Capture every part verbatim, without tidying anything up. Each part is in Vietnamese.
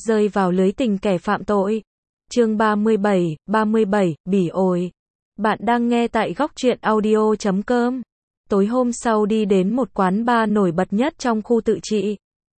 rơi vào lưới tình kẻ phạm tội. Chương ba mươi bảy, ba mươi bảy, bỉ ổi. Bạn đang nghe tại góc truyện audio chấm com. Tối hôm sau đi đến một quán bar nổi bật nhất trong khu tự trị.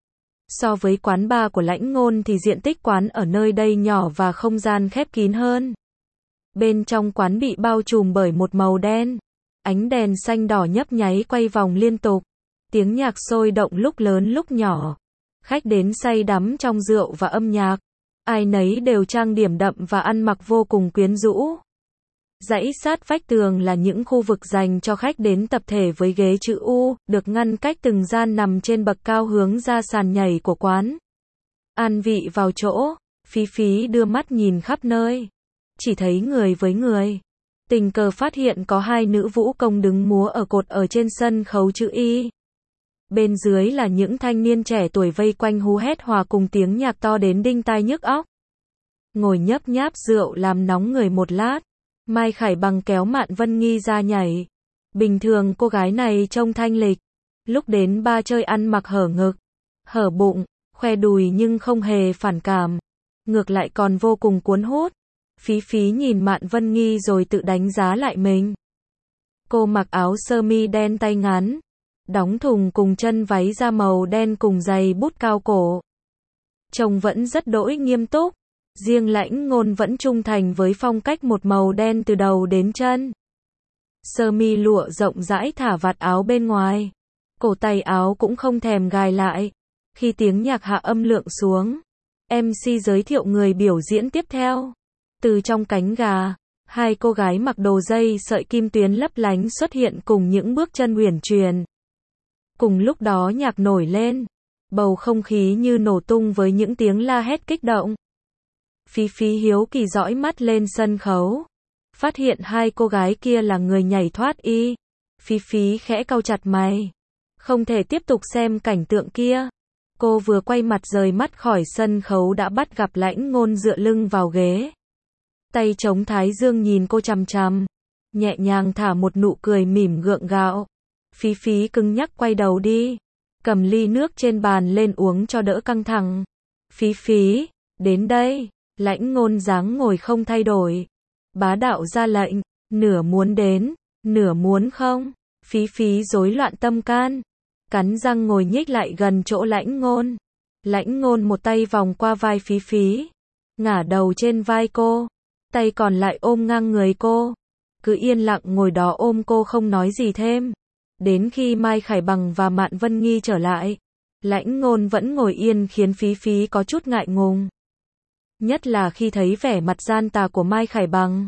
So với quán bar của Lãnh Ngôn thì diện tích quán ở nơi đây nhỏ và không gian khép kín hơn. Bên trong quán bị bao trùm bởi một màu đen. Ánh đèn xanh đỏ nhấp nháy quay vòng liên tục. Tiếng nhạc sôi động lúc lớn lúc nhỏ. Khách đến say đắm trong rượu và âm nhạc. Ai nấy đều trang điểm đậm và ăn mặc vô cùng quyến rũ. Dãy sát vách tường là những khu vực dành cho khách đến tập thể với ghế chữ U, được ngăn cách từng gian nằm trên bậc cao hướng ra sàn nhảy của quán. An vị vào chỗ, Phí Phí đưa mắt nhìn khắp nơi. Chỉ thấy người với người. Tình cờ phát hiện có hai nữ vũ công đứng múa ở cột ở trên sân khấu chữ Y. Bên dưới là những thanh niên trẻ tuổi vây quanh hú hét hòa cùng tiếng nhạc to đến đinh tai nhức óc. Ngồi nhấp nháp rượu làm nóng người một lát, Mai Khải Bằng kéo Mạn Vân Nghi ra nhảy. Bình thường cô gái này trông thanh lịch. Lúc đến ba chơi ăn mặc hở ngực, hở bụng, khoe đùi nhưng không hề phản cảm. Ngược lại còn vô cùng cuốn hút. Phí Phí nhìn Mạn Vân Nghi rồi tự đánh giá lại mình. Cô mặc áo sơ mi đen tay ngắn, đóng thùng cùng chân váy da màu đen cùng giày bút cao cổ. Trông vẫn rất đỗi nghiêm túc. Riêng Lãnh Ngôn vẫn trung thành với phong cách một màu đen từ đầu đến chân. Sơ mi lụa rộng rãi thả vạt áo bên ngoài. Cổ tay áo cũng không thèm gài lại. Khi tiếng nhạc hạ âm lượng xuống, em xê giới thiệu người biểu diễn tiếp theo. Từ trong cánh gà, hai cô gái mặc đồ dây sợi kim tuyến lấp lánh xuất hiện cùng những bước chân uyển chuyển. Cùng lúc đó nhạc nổi lên, bầu không khí như nổ tung với những tiếng la hét kích động. Phí Phí hiếu kỳ dõi mắt lên sân khấu, phát hiện hai cô gái kia là người nhảy thoát y. Phí Phí khẽ cau chặt mày, không thể tiếp tục xem cảnh tượng kia. Cô vừa quay mặt rời mắt khỏi sân khấu đã bắt gặp Lãnh Ngôn dựa lưng vào ghế, tay chống thái dương nhìn cô chằm chằm, nhẹ nhàng thả một nụ cười mỉm gượng gạo. Phí Phí cứng nhắc quay đầu đi, cầm ly nước trên bàn lên uống cho đỡ căng thẳng. Phí Phí, đến đây. Lãnh Ngôn dáng ngồi không thay đổi, bá đạo ra lệnh, nửa muốn đến, nửa muốn không. Phí Phí rối loạn tâm can, cắn răng ngồi nhích lại gần chỗ Lãnh Ngôn. Lãnh Ngôn một tay vòng qua vai Phí Phí, ngả đầu trên vai cô, tay còn lại ôm ngang người cô, cứ yên lặng ngồi đó ôm cô không nói gì thêm. Đến khi Mai Khải Bằng và Mạn Vân Nghi trở lại, Lãnh Ngôn vẫn ngồi yên khiến Phí Phí có chút ngại ngùng. Nhất là khi thấy vẻ mặt gian tà của Mai Khải Bằng.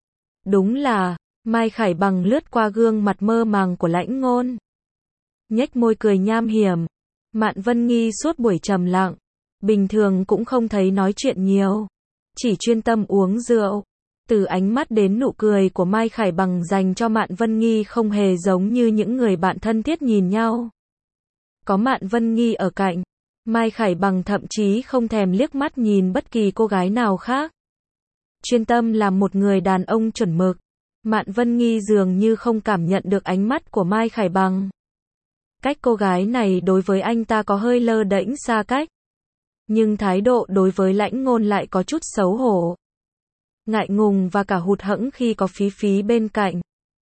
Đúng là, Mai Khải Bằng lướt qua gương mặt mơ màng của Lãnh Ngôn, nhếch môi cười nham hiểm. Mạn Vân Nghi suốt buổi trầm lặng, bình thường cũng không thấy nói chuyện nhiều, chỉ chuyên tâm uống rượu. Từ ánh mắt đến nụ cười của Mai Khải Bằng dành cho Mạn Vân Nghi không hề giống như những người bạn thân thiết nhìn nhau. Có Mạn Vân Nghi ở cạnh, Mai Khải Bằng thậm chí không thèm liếc mắt nhìn bất kỳ cô gái nào khác. Chuyên tâm làm một người đàn ông chuẩn mực. Mạn Vân Nghi dường như không cảm nhận được ánh mắt của Mai Khải Bằng. Cách cô gái này đối với anh ta có hơi lơ đễnh xa cách. Nhưng thái độ đối với Lãnh Ngôn lại có chút xấu hổ, ngại ngùng và cả hụt hẫng khi có Phí Phí bên cạnh.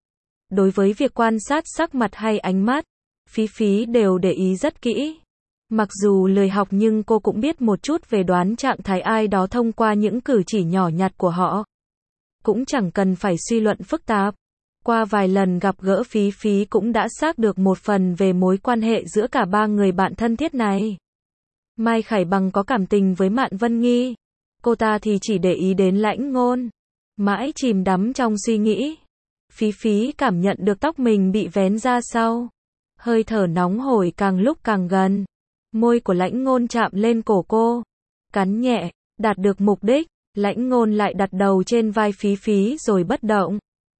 Đối với việc quan sát sắc mặt hay ánh mắt, Phí Phí đều để ý rất kỹ. Mặc dù lười học nhưng cô cũng biết một chút về đoán trạng thái ai đó thông qua những cử chỉ nhỏ nhặt của họ. Cũng chẳng cần phải suy luận phức tạp. Qua vài lần gặp gỡ Phí Phí cũng đã xác được một phần về mối quan hệ giữa cả ba người bạn thân thiết này. Mai Khải Bằng có cảm tình với Mạn Vân Nghi. Cô ta thì chỉ để ý đến Lãnh Ngôn. Mãi chìm đắm trong suy nghĩ. Phí Phí cảm nhận được tóc mình bị vén ra sau. Hơi thở nóng hổi càng lúc càng gần. Môi của Lãnh Ngôn chạm lên cổ cô, cắn nhẹ, đạt được mục đích. Lãnh Ngôn lại đặt đầu trên vai Phí Phí rồi bất động.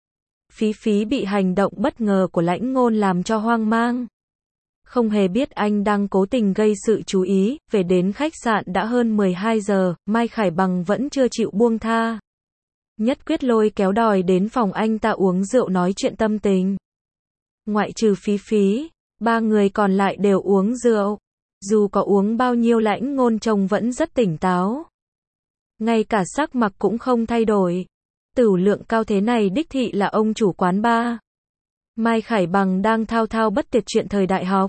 Phí Phí bị hành động bất ngờ của Lãnh Ngôn làm cho hoang mang. Không hề biết anh đang cố tình gây sự chú ý. Về đến khách sạn đã hơn mười hai giờ, Mai Khải Bằng vẫn chưa chịu buông tha. Nhất quyết lôi kéo đòi đến phòng anh ta uống rượu nói chuyện tâm tình. Ngoại trừ Phí Phí, ba người còn lại đều uống rượu. Dù có uống bao nhiêu Lãnh Ngôn trông vẫn rất tỉnh táo. Ngay cả sắc mặt cũng không thay đổi. Tửu lượng cao thế này đích thị là ông chủ quán bar. Mai Khải Bằng đang thao thao bất tuyệt chuyện thời đại học.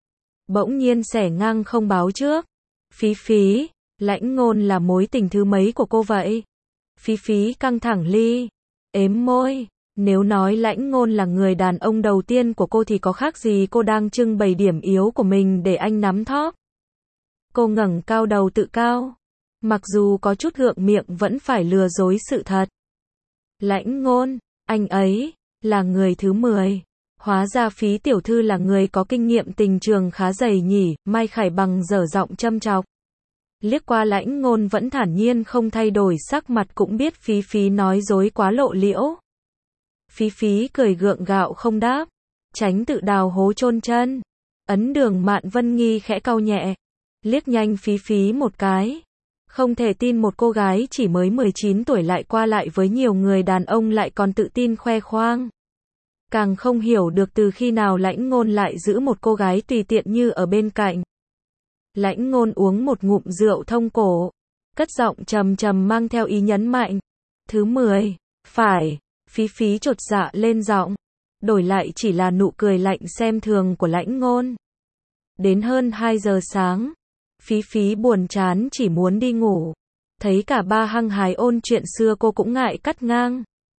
Bỗng nhiên xẻ ngang không báo trước. Phí Phí, Lãnh Ngôn là mối tình thứ mấy của cô vậy? Phí Phí căng thẳng ly, ếm môi. Nếu nói Lãnh Ngôn là người đàn ông đầu tiên của cô thì có khác gì cô đang trưng bày điểm yếu của mình để anh nắm thóp. Cô ngẩng cao đầu tự cao. Mặc dù có chút gượng miệng vẫn phải lừa dối sự thật. Lãnh Ngôn, anh ấy, là người thứ mười. Hóa ra Phí tiểu thư là người có kinh nghiệm tình trường khá dày nhỉ, Mai Khải Bằng dở giọng châm chọc. Liếc qua Lãnh Ngôn vẫn thản nhiên không thay đổi sắc mặt cũng biết Phí Phí nói dối quá lộ liễu. Phí Phí cười gượng gạo không đáp, tránh tự đào hố chôn chân. Ấn Đường Mạn Vân Nghi khẽ cau nhẹ, liếc nhanh Phí Phí một cái. Không thể tin một cô gái chỉ mới mười chín tuổi lại qua lại với nhiều người đàn ông lại còn tự tin khoe khoang. Càng không hiểu được từ khi nào Lãnh Ngôn lại giữ một cô gái tùy tiện như ở bên cạnh. Lãnh Ngôn uống một ngụm rượu thông cổ, cất giọng trầm trầm mang theo ý nhấn mạnh. Thứ mười, phải. Phí Phí chột dạ lên giọng, đổi lại chỉ là nụ cười lạnh xem thường của Lãnh Ngôn. Đến hơn hai giờ sáng, Phí Phí buồn chán chỉ muốn đi ngủ. Thấy cả ba hăng hái ôn chuyện xưa cô cũng ngại cắt ngang.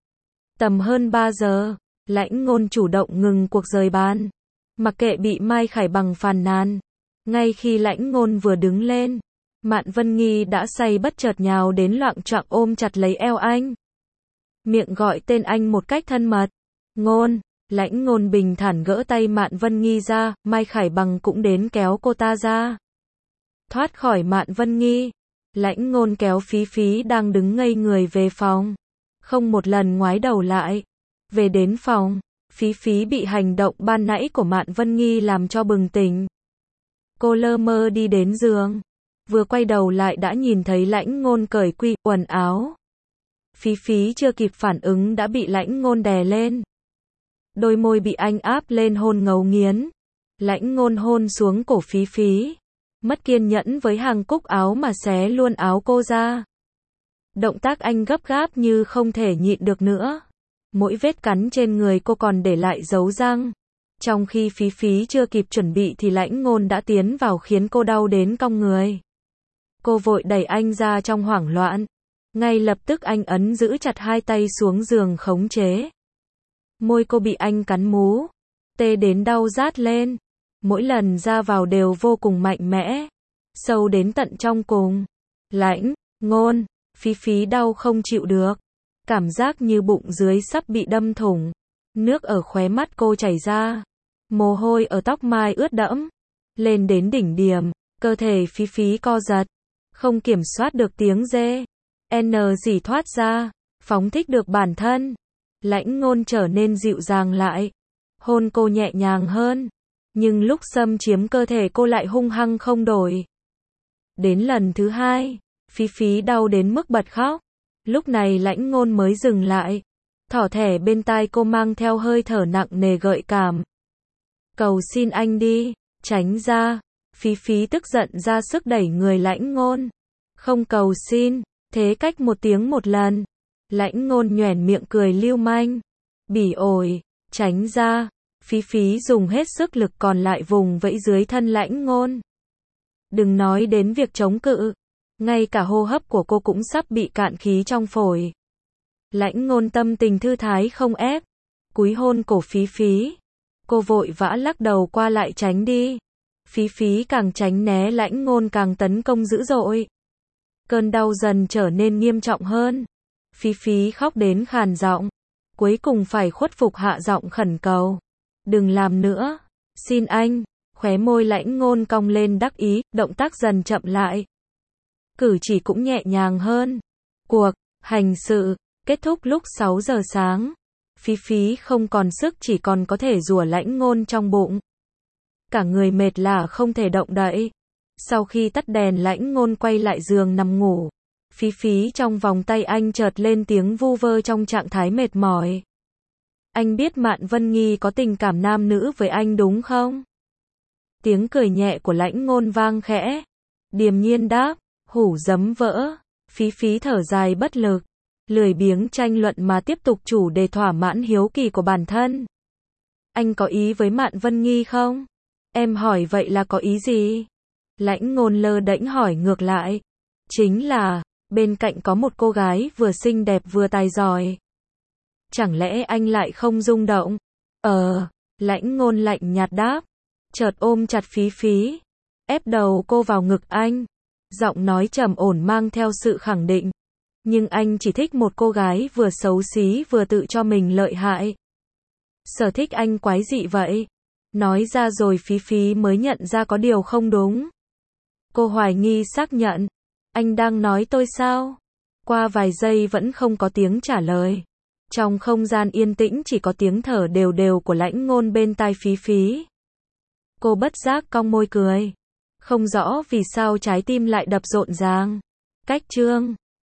Tầm hơn ba giờ, Lãnh Ngôn chủ động ngừng cuộc rời bàn. Mặc kệ bị Mai Khải Bằng phàn nàn. Ngay khi Lãnh Ngôn vừa đứng lên, Mạn Vân Nghi đã say bất chợt nhào đến loạng choạng ôm chặt lấy eo anh. Miệng gọi tên anh một cách thân mật. Ngôn, Lãnh Ngôn bình thản gỡ tay Mạn Vân Nghi ra, Mai Khải Bằng cũng đến kéo cô ta ra. Thoát khỏi Mạn Vân Nghi, Lãnh Ngôn kéo Phí Phí đang đứng ngây người về phòng. Không một lần ngoái đầu lại. Về đến phòng, Phí Phí bị hành động ban nãy của Mạn Vân Nghi làm cho bừng tỉnh. Cô lơ mơ đi đến giường. Vừa quay đầu lại đã nhìn thấy Lãnh Ngôn cởi quy quần áo. Phí Phí chưa kịp phản ứng đã bị Lãnh Ngôn đè lên. Đôi môi bị anh áp lên hôn ngấu nghiến. Lãnh Ngôn hôn xuống cổ Phí Phí. Mất kiên nhẫn với hàng cúc áo mà xé luôn áo cô ra. Động tác anh gấp gáp như không thể nhịn được nữa. Mỗi vết cắn trên người cô còn để lại dấu răng. Trong khi Phí Phí chưa kịp chuẩn bị thì Lãnh Ngôn đã tiến vào khiến cô đau đến cong người. Cô vội đẩy anh ra trong hoảng loạn. Ngay lập tức anh ấn giữ chặt hai tay xuống giường khống chế. Môi cô bị anh cắn mú. Tê đến đau rát lên. Mỗi lần ra vào đều vô cùng mạnh mẽ. Sâu đến tận trong cùng. Lãnh Ngôn, Phí Phí đau không chịu được. Cảm giác như bụng dưới sắp bị đâm thủng. Nước ở khóe mắt cô chảy ra. Mồ hôi ở tóc mai ướt đẫm. Lên đến đỉnh điểm, cơ thể Phí Phí co giật. Không kiểm soát được tiếng rê. N dỉ thoát ra. Phóng thích được bản thân. Lãnh Ngôn trở nên dịu dàng lại. Hôn cô nhẹ nhàng hơn. Nhưng lúc xâm chiếm cơ thể cô lại hung hăng không đổi. Đến lần thứ hai, Phí Phí đau đến mức bật khóc. Lúc này Lãnh Ngôn mới dừng lại. Thỏ thẻ bên tai cô mang theo hơi thở nặng nề gợi cảm. Cầu xin anh đi, tránh ra. Phí Phí tức giận ra sức đẩy người Lãnh Ngôn. Không cầu xin, thế cách một tiếng một lần. Lãnh Ngôn nhoẻn miệng cười lưu manh. Bỉ ổi, tránh ra. Phí Phí dùng hết sức lực còn lại vùng vẫy dưới thân Lãnh Ngôn. Đừng nói đến việc chống cự. Ngay cả hô hấp của cô cũng sắp bị cạn khí trong phổi. Lãnh Ngôn tâm tình thư thái không ép. Cúi hôn cổ Phí Phí. Cô vội vã lắc đầu qua lại tránh đi. Phí Phí càng tránh né Lãnh Ngôn càng tấn công dữ dội. Cơn đau dần trở nên nghiêm trọng hơn. Phí Phí khóc đến khàn giọng. Cuối cùng phải khuất phục hạ giọng khẩn cầu. Đừng làm nữa. Xin anh. Khóe môi Lãnh Ngôn cong lên đắc ý, động tác dần chậm lại. Cử chỉ cũng nhẹ nhàng hơn. Cuộc hành sự kết thúc lúc sáu giờ sáng. Phí Phí không còn sức chỉ còn có thể rủa Lãnh Ngôn trong bụng. Cả người mệt lả không thể động đậy. Sau khi tắt đèn Lãnh Ngôn quay lại giường nằm ngủ. Phí Phí trong vòng tay anh chợt lên tiếng vu vơ trong trạng thái mệt mỏi. Anh biết Mạn Vân Nghi có tình cảm nam nữ với anh đúng không? Tiếng cười nhẹ của Lãnh Ngôn vang khẽ. Điềm nhiên đáp, hủ giấm vỡ. Phí Phí thở dài bất lực, lười biếng tranh luận mà tiếp tục chủ đề thỏa mãn hiếu kỳ của bản thân. Anh có ý với Mạn Vân Nghi không? Em hỏi vậy là có ý gì? Lãnh Ngôn lơ đễnh hỏi ngược lại. Chính là, bên cạnh có một cô gái vừa xinh đẹp vừa tài giỏi. Chẳng lẽ anh lại không rung động? Ờ, Lãnh Ngôn lạnh nhạt đáp. Chợt ôm chặt Phí Phí, ép đầu cô vào ngực anh. Giọng nói trầm ổn mang theo sự khẳng định. Nhưng anh chỉ thích một cô gái vừa xấu xí vừa tự cho mình lợi hại. Sở thích anh quái dị vậy. Nói ra rồi Phí Phí mới nhận ra có điều không đúng. Cô hoài nghi xác nhận. Anh đang nói tôi sao? Qua vài giây vẫn không có tiếng trả lời. Trong không gian yên tĩnh chỉ có tiếng thở đều đều của Lãnh Ngôn bên tai Phí Phí. Cô bất giác cong môi cười. Không rõ vì sao trái tim lại đập rộn ràng. Cách chương